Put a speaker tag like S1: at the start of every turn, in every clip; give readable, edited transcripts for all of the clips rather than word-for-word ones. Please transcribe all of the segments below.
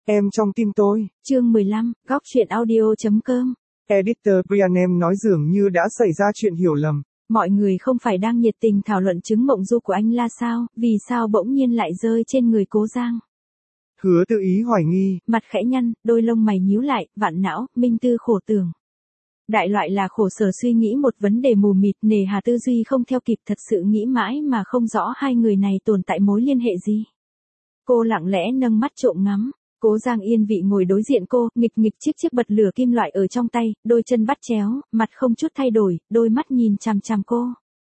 S1: Em trong tim tôi.
S2: Chương 15, góc truyện audio.com.
S1: Editor Brian, em nói dường như đã xảy ra chuyện hiểu lầm.
S2: Mọi người không phải đang nhiệt tình thảo luận chứng mộng du của anh là sao, vì sao bỗng nhiên lại rơi trên người Cố Giang.
S1: Hứa Tự Ý hoài nghi.
S2: Mặt khẽ nhăn, đôi lông mày nhíu lại, vạn não, minh tư khổ tưởng. Đại loại là khổ sở suy nghĩ một vấn đề mù mịt, nề hà tư duy không theo kịp, thật sự nghĩ mãi mà không rõ hai người này tồn tại mối liên hệ gì. Cô lặng lẽ nâng mắt trộm ngắm. Cố Giang yên vị ngồi đối diện cô, nghịch nghịch chiếc bật lửa kim loại ở trong tay, đôi chân bắt chéo, mặt không chút thay đổi, đôi mắt nhìn chằm chằm cô.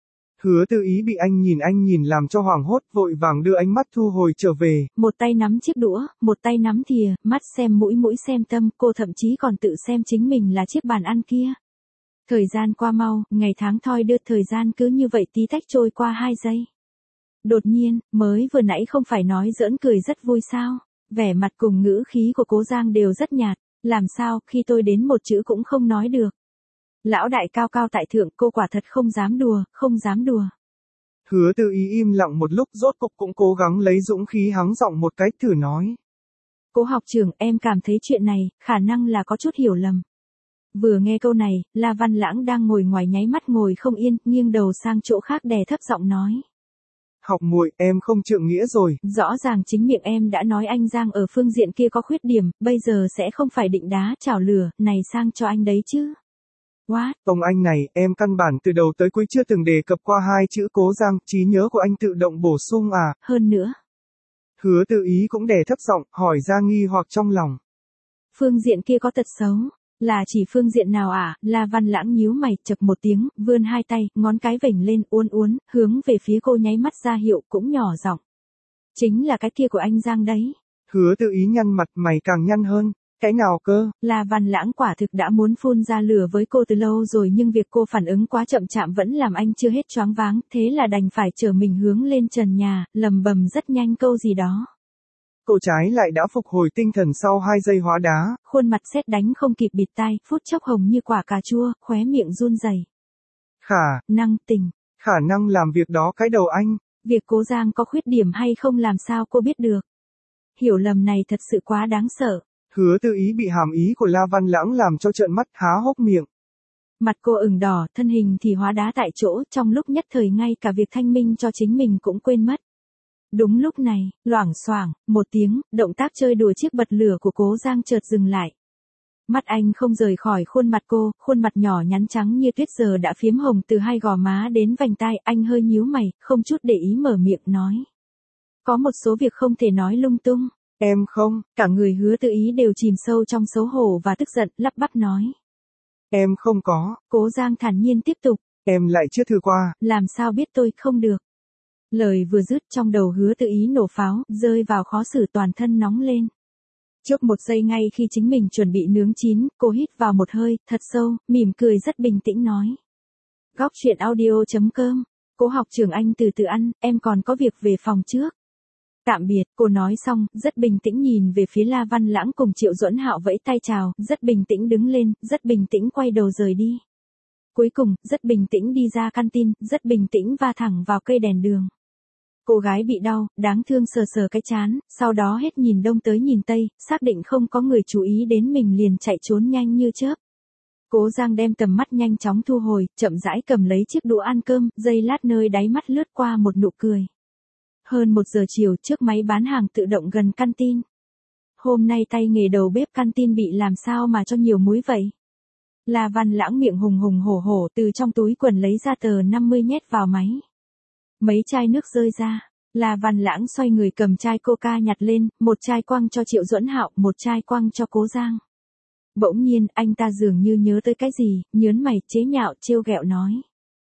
S1: Hứa Tự Ý bị anh nhìn làm cho hoảng hốt, vội vàng đưa ánh mắt thu hồi trở về.
S2: Một tay nắm chiếc đũa, một tay nắm thìa, mắt xem mũi xem tâm, cô thậm chí còn tự xem chính mình là chiếc bàn ăn kia. Thời gian qua mau, ngày tháng thoi đưa, thời gian cứ như vậy tí tách trôi qua 2 giây. Đột nhiên, mới vừa nãy không phải nói giỡn cười rất vui sao? Vẻ mặt cùng ngữ khí của Cố Giang đều rất nhạt, làm sao khi tôi đến một chữ cũng không nói được. Lão đại cao cao tại thượng, cô quả thật không dám đùa.
S1: Hứa Tự Ý im lặng một lúc, rốt cục cũng cố gắng lấy dũng khí hắng giọng một cái, thử nói.
S2: Cố học trưởng, em cảm thấy chuyện này, khả năng là có chút hiểu lầm. Vừa nghe câu này, La Văn Lãng đang ngồi ngoài nháy mắt ngồi không yên, nghiêng đầu sang chỗ khác đè thấp giọng nói.
S1: Học muội, em không trượng nghĩa rồi.
S2: Rõ ràng chính miệng em đã nói anh Giang ở phương diện kia có khuyết điểm, bây giờ sẽ không phải định đá chảo lửa, này sang cho anh đấy chứ. What?
S1: Ông anh này, em căn bản từ đầu tới cuối chưa từng đề cập qua 2 chữ Cố Giang, trí nhớ của anh tự động bổ sung à?
S2: Hơn nữa.
S1: Hứa Tự Ý cũng đè thấp giọng, hỏi ra nghi hoặc trong lòng.
S2: Phương diện kia có tật xấu. Là chỉ phương diện nào à? La Văn Lãng nhíu mày, chậc một tiếng, vươn 2 tay, ngón cái vểnh lên, uốn, hướng về phía cô nháy mắt ra hiệu, cũng nhỏ giọng. Chính là cái kia của anh Giang đấy.
S1: Hứa Tự Ý nhăn mặt, mày càng nhăn hơn. Cái nào cơ?
S2: La Văn Lãng quả thực đã muốn phun ra lửa với cô từ lâu rồi, nhưng việc cô phản ứng quá chậm chạp vẫn làm anh chưa hết choáng váng, thế là đành phải trở mình hướng lên trần nhà, lầm bầm rất nhanh câu gì đó.
S1: Cô trái lại đã phục hồi tinh thần sau 2 giây hóa đá.
S2: Khuôn mặt sét đánh không kịp bịt tai, phút chốc hồng như quả cà chua, khóe miệng run rẩy.
S1: Khả năng làm việc đó cái đầu anh.
S2: Việc Cố Giang có khuyết điểm hay không làm sao cô biết được. Hiểu lầm này thật sự quá đáng sợ.
S1: Hứa Tự Ý bị hàm ý của La Văn Lãng làm cho trợn mắt há hốc miệng.
S2: Mặt cô ửng đỏ, thân hình thì hóa đá tại chỗ, trong lúc nhất thời ngay cả việc thanh minh cho chính mình cũng quên mất. Đúng lúc này, loảng xoảng, một tiếng, động tác chơi đùa chiếc bật lửa của Cố Giang chợt dừng lại. Mắt anh không rời khỏi khuôn mặt cô, khuôn mặt nhỏ nhắn trắng như tuyết giờ đã phiếm hồng từ 2 gò má đến vành tai, anh hơi nhíu mày, không chút để ý mở miệng nói. Có một số việc không thể nói lung tung.
S1: Em không.
S2: Cả người Hứa Tự Ý đều chìm sâu trong xấu hổ và tức giận, lắp bắp nói.
S1: Em không có.
S2: Cố Giang thản nhiên tiếp tục.
S1: Em lại chưa thử qua.
S2: Làm sao biết tôi không được. Lời vừa dứt trong đầu Hứa Tự Ý nổ pháo, rơi vào khó xử, toàn thân nóng lên. Trước 1 giây ngay khi chính mình chuẩn bị nướng chín, cô hít vào một hơi, thật sâu, mỉm cười rất bình tĩnh nói. Góc truyện audio.com. Cố học trưởng, anh từ từ ăn, em còn có việc về phòng trước. Tạm biệt, cô nói xong, rất bình tĩnh nhìn về phía La Văn Lãng cùng Triệu Duẫn Hạo vẫy tay chào, rất bình tĩnh đứng lên, rất bình tĩnh quay đầu rời đi. Cuối cùng, rất bình tĩnh đi ra canteen, rất bình tĩnh va thẳng vào cây đèn đường. Cô gái bị đau, đáng thương sờ cái trán, sau đó hết nhìn đông tới nhìn tây, xác định không có người chú ý đến mình liền chạy trốn nhanh như chớp. Cố Giang đem tầm mắt nhanh chóng thu hồi, chậm rãi cầm lấy chiếc đũa ăn cơm, giây lát nơi đáy mắt lướt qua một nụ cười. Hơn 1 giờ chiều, trước máy bán hàng tự động gần canteen. Hôm nay tay nghề đầu bếp canteen bị làm sao mà cho nhiều muối vậy? La Văn Lãng miệng hùng hổ từ trong túi quần lấy ra tờ 50 nhét vào máy. Mấy chai nước rơi ra. La Văn Lãng xoay người cầm chai coca nhặt lên, một chai quăng cho Triệu Duẫn Hạo, một chai quăng cho Cố Giang. Bỗng nhiên, anh ta dường như nhớ tới cái gì, nhớn mày, chế nhạo, trêu ghẹo nói.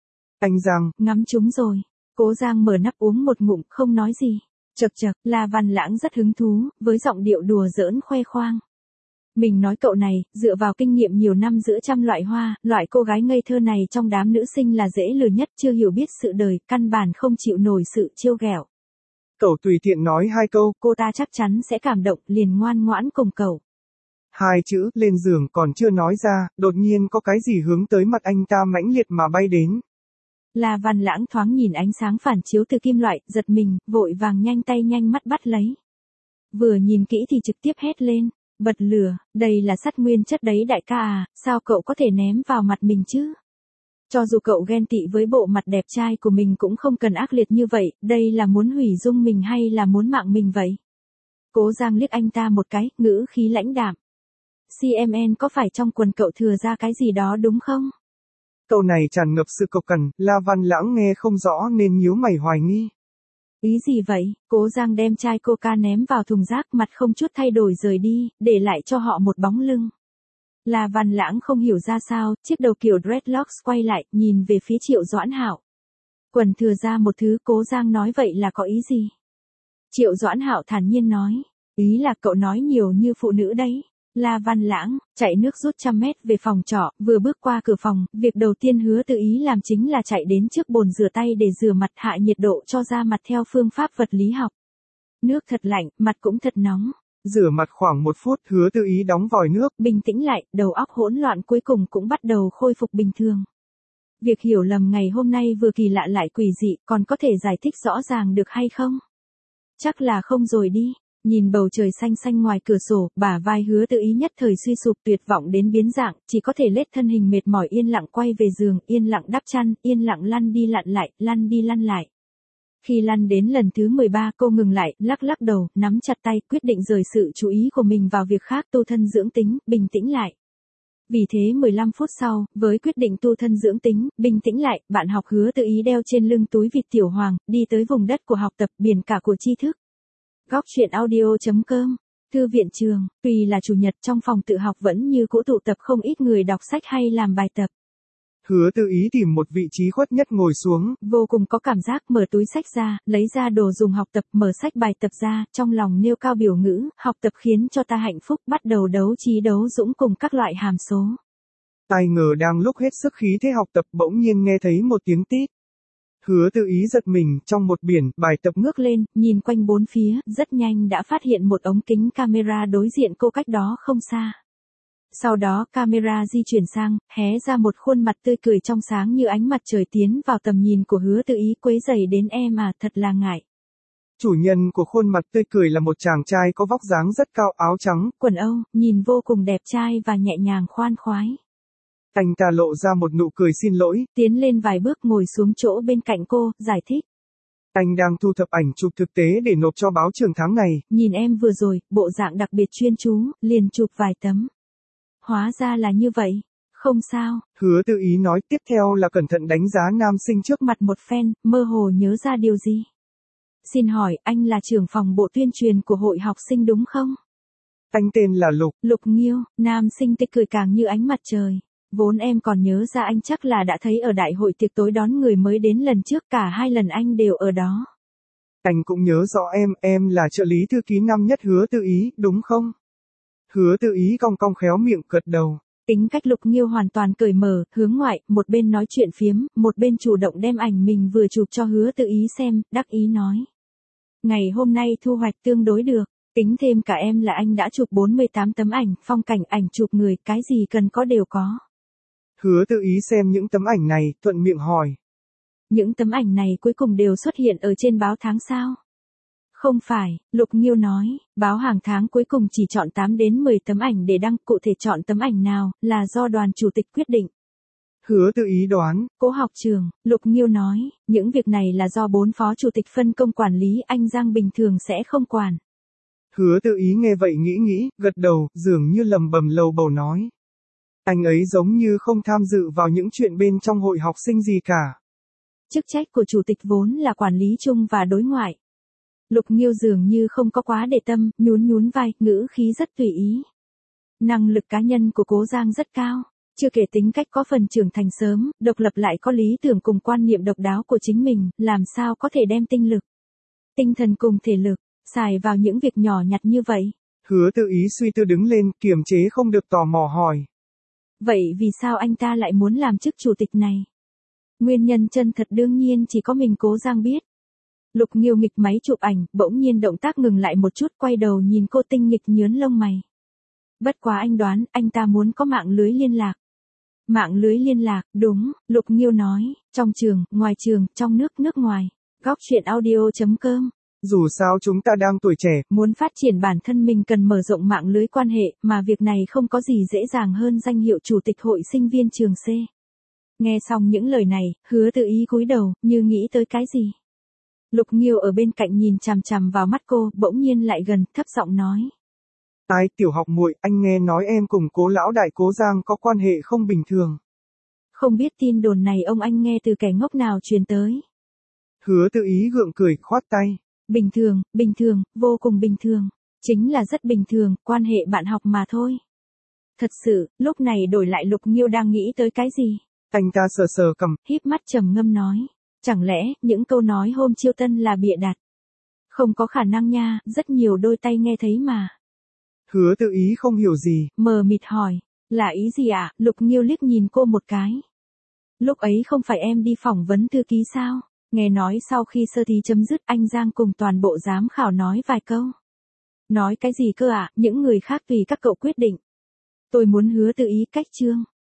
S1: Anh Giang.
S2: Ngắm chúng rồi. Cố Giang mở nắp uống một ngụm, không nói gì. Chậc, La Văn Lãng rất hứng thú, với giọng điệu đùa giỡn khoe khoang. Mình nói cậu này, dựa vào kinh nghiệm nhiều năm giữa trăm loại hoa, loại cô gái ngây thơ này trong đám nữ sinh là dễ lừa nhất, chưa hiểu biết sự đời, căn bản không chịu nổi sự trêu ghẹo.
S1: Cậu tùy tiện nói 2 câu.
S2: Cô ta chắc chắn sẽ cảm động, liền ngoan ngoãn cùng cậu.
S1: 2 chữ, lên giường còn chưa nói ra, đột nhiên có cái gì hướng tới mặt anh ta mãnh liệt mà bay đến.
S2: La Văn Lãng thoáng nhìn ánh sáng phản chiếu từ kim loại, giật mình, vội vàng nhanh tay nhanh mắt bắt lấy. Vừa nhìn kỹ thì trực tiếp hét lên. Bật lửa, đây là sắt nguyên chất đấy đại ca à, sao cậu có thể ném vào mặt mình chứ? Cho dù cậu ghen tị với bộ mặt đẹp trai của mình cũng không cần ác liệt như vậy, đây là muốn hủy dung mình hay là muốn mạng mình vậy? Cố Giang liếc anh ta một cái, ngữ khí lãnh đạm. CMN có phải trong quần cậu thừa ra cái gì đó đúng không?
S1: Câu này tràn ngập sự cộc cằn, La Văn Lãng nghe không rõ nên nhíu mày hoài nghi.
S2: Ý gì vậy? Cố Giang đem chai coca ném vào thùng rác, mặt không chút thay đổi rời đi, để lại cho họ một bóng lưng. La Văn Lãng không hiểu ra sao, chiếc đầu kiểu dreadlocks quay lại, nhìn về phía Triệu Doãn Hạo. Quần thừa ra một thứ, Cố Giang nói vậy là có ý gì? Triệu Doãn Hạo thản nhiên nói, ý là cậu nói nhiều như phụ nữ đấy. La Văn Lãng, chạy nước rút 100 mét về phòng trọ, vừa bước qua cửa phòng, việc đầu tiên Hứa Tự Ý làm chính là chạy đến trước bồn rửa tay để rửa mặt, hạ nhiệt độ cho da mặt theo phương pháp vật lý học. Nước thật lạnh, mặt cũng thật nóng.
S1: Rửa mặt khoảng 1 phút, Hứa Tự Ý đóng vòi nước.
S2: Bình tĩnh lại, đầu óc hỗn loạn cuối cùng cũng bắt đầu khôi phục bình thường. Việc hiểu lầm ngày hôm nay vừa kỳ lạ lại quỷ dị, còn có thể giải thích rõ ràng được hay không? Chắc là không rồi đi. Nhìn bầu trời xanh xanh ngoài cửa sổ, bả vai Hứa Tự Ý nhất thời suy sụp, tuyệt vọng đến biến dạng, chỉ có thể lết thân hình mệt mỏi yên lặng quay về giường, yên lặng đắp chăn, yên lặng lăn đi lặn lại, lăn đi lăn lại. Khi lăn đến lần thứ 13 cô ngừng lại, lắc lắc đầu, nắm chặt tay, quyết định rời sự chú ý của mình vào việc khác, tu thân dưỡng tính, bình tĩnh lại. Vì thế 15 phút sau, với quyết định tu thân dưỡng tính, bình tĩnh lại, bạn học Hứa Tự Ý đeo trên lưng túi vịt tiểu hoàng, đi tới vùng đất của học tập, biển cả của tri thức. Góc truyện audio.com, thư viện trường, tuy là chủ nhật trong phòng tự học vẫn như cũ tụ tập không ít người đọc sách hay làm bài tập.
S1: Hứa Tự Ý tìm một vị trí khuất nhất ngồi xuống.
S2: Vô cùng có cảm giác, mở túi sách ra, lấy ra đồ dùng học tập, mở sách bài tập ra, trong lòng nêu cao biểu ngữ, học tập khiến cho ta hạnh phúc, bắt đầu đấu trí đấu dũng cùng các loại hàm số.
S1: Ai ngờ đang lúc hết sức khí thế học tập bỗng nhiên nghe thấy một tiếng tít. Hứa Tự Ý giật mình, trong một biển, bài tập ngước lên, nhìn quanh bốn phía, rất nhanh đã phát hiện một ống kính camera đối diện cô cách đó không xa. Sau đó camera di chuyển sang, hé ra một khuôn mặt tươi cười trong sáng như ánh mặt trời tiến vào tầm nhìn của Hứa Tự Ý, quấy rầy đến em à, thật là ngại. Chủ nhân của khuôn mặt tươi cười là một chàng trai có vóc dáng rất cao, áo trắng,
S2: quần Âu, nhìn vô cùng đẹp trai và nhẹ nhàng khoan khoái.
S1: Anh ta lộ ra một nụ cười xin lỗi,
S2: tiến lên vài bước ngồi xuống chỗ bên cạnh cô, giải thích.
S1: Anh đang thu thập ảnh chụp thực tế để nộp cho báo trường tháng này.
S2: Nhìn em vừa rồi, bộ dạng đặc biệt chuyên chú, liền chụp vài tấm. Hóa ra là như vậy. Không sao.
S1: Hứa Tự Ý nói, tiếp theo là cẩn thận đánh giá nam sinh trước
S2: mặt một phen, mơ hồ nhớ ra điều gì. Xin hỏi, anh là trưởng phòng bộ tuyên truyền của hội học sinh đúng không?
S1: Anh tên là Lục.
S2: Lục Nghiêu, nam sinh tươi cười càng như ánh mặt trời. Vốn em còn nhớ ra anh chắc là đã thấy ở đại hội tiệc tối đón người mới đến lần trước, cả hai lần anh đều ở đó.
S1: Anh cũng nhớ rõ em là trợ lý thư ký năm nhất Hứa Tự Ý, đúng không? Hứa Tự Ý cong cong khéo miệng gật đầu.
S2: Tính cách Lục Nghiêu hoàn toàn cởi mở, hướng ngoại, một bên nói chuyện phiếm, một bên chủ động đem ảnh mình vừa chụp cho Hứa Tự Ý xem, đắc ý nói. Ngày hôm nay thu hoạch tương đối được, tính thêm cả em là anh đã chụp 48 tấm ảnh, phong cảnh, ảnh chụp người, cái gì cần có đều có.
S1: Hứa Tự Ý xem những tấm ảnh này, thuận miệng hỏi.
S2: Những tấm ảnh này cuối cùng đều xuất hiện ở trên báo tháng sao? Không phải, Lục Nghiêu nói, báo hàng tháng cuối cùng chỉ chọn 8 đến 10 tấm ảnh để đăng, cụ thể chọn tấm ảnh nào, là do đoàn chủ tịch quyết định.
S1: Hứa Tự Ý đoán.
S2: Cố học trường, Lục Nghiêu nói, những việc này là do 4 phó chủ tịch phân công quản lý, anh Giang bình thường sẽ không quản.
S1: Hứa Tự Ý nghe vậy nghĩ, gật đầu, dường như lầm bầm lầu bầu nói. Anh ấy giống như không tham dự vào những chuyện bên trong hội học sinh gì cả.
S2: Chức trách của chủ tịch vốn là quản lý chung và đối ngoại. Lục Nghiêu dường như không có quá để tâm, nhún vai, ngữ khí rất tùy ý. Năng lực cá nhân của Cố Giang rất cao, chưa kể tính cách có phần trưởng thành sớm, độc lập lại có lý tưởng cùng quan niệm độc đáo của chính mình, làm sao có thể đem tinh lực, tinh thần cùng thể lực, xài vào những việc nhỏ nhặt như vậy.
S1: Hứa Tự Ý suy tư đứng lên, kiềm chế không được tò mò hỏi.
S2: Vậy vì sao anh ta lại muốn làm chức chủ tịch này? Nguyên nhân chân thật đương nhiên chỉ có mình Cố Giang biết. Lục Nghiêu nghịch máy chụp ảnh, bỗng nhiên động tác ngừng lại một chút, quay đầu nhìn cô tinh nghịch nhớn lông mày. Bất quá anh đoán, anh ta muốn có mạng lưới liên lạc. Mạng lưới liên lạc, đúng, Lục Nghiêu nói, trong trường, ngoài trường, trong nước ngoài. Góc truyện audio.com
S1: Dù sao chúng ta đang tuổi trẻ,
S2: muốn phát triển bản thân mình cần mở rộng mạng lưới quan hệ, mà việc này không có gì dễ dàng hơn danh hiệu chủ tịch hội sinh viên trường C. Nghe xong những lời này, Hứa Tự Ý cúi đầu, như nghĩ tới cái gì. Lục Nghiêu ở bên cạnh nhìn chằm chằm vào mắt cô, bỗng nhiên lại gần, thấp giọng nói.
S1: Ai, tiểu học muội, anh nghe nói em cùng Cố lão đại Cố Giang có quan hệ không bình thường.
S2: Không biết tin đồn này ông anh nghe từ kẻ ngốc nào truyền tới.
S1: Hứa Tự Ý gượng cười, khoát tay.
S2: Bình thường, vô cùng bình thường. Chính là rất bình thường, quan hệ bạn học mà thôi. Thật sự, lúc này đổi lại Lục Nghiêu đang nghĩ tới cái gì?
S1: Anh ta sờ sờ cằm,
S2: híp mắt trầm ngâm nói. Chẳng lẽ, những câu nói hôm chiêu tân là bịa đặt? Không có khả năng nha, rất nhiều đôi tay nghe thấy mà.
S1: Hứa Tự Ý không hiểu gì.
S2: Mờ mịt hỏi, là ý gì ạ? Lục Nghiêu liếc nhìn cô một cái. Lúc ấy không phải em đi phỏng vấn thư ký sao? Nghe nói sau khi sơ thí chấm dứt anh Giang cùng toàn bộ giám khảo nói vài câu. Nói cái gì cơ ạ? Những người khác tùy các cậu quyết định. Tôi muốn Hứa Tự Ý cách chương.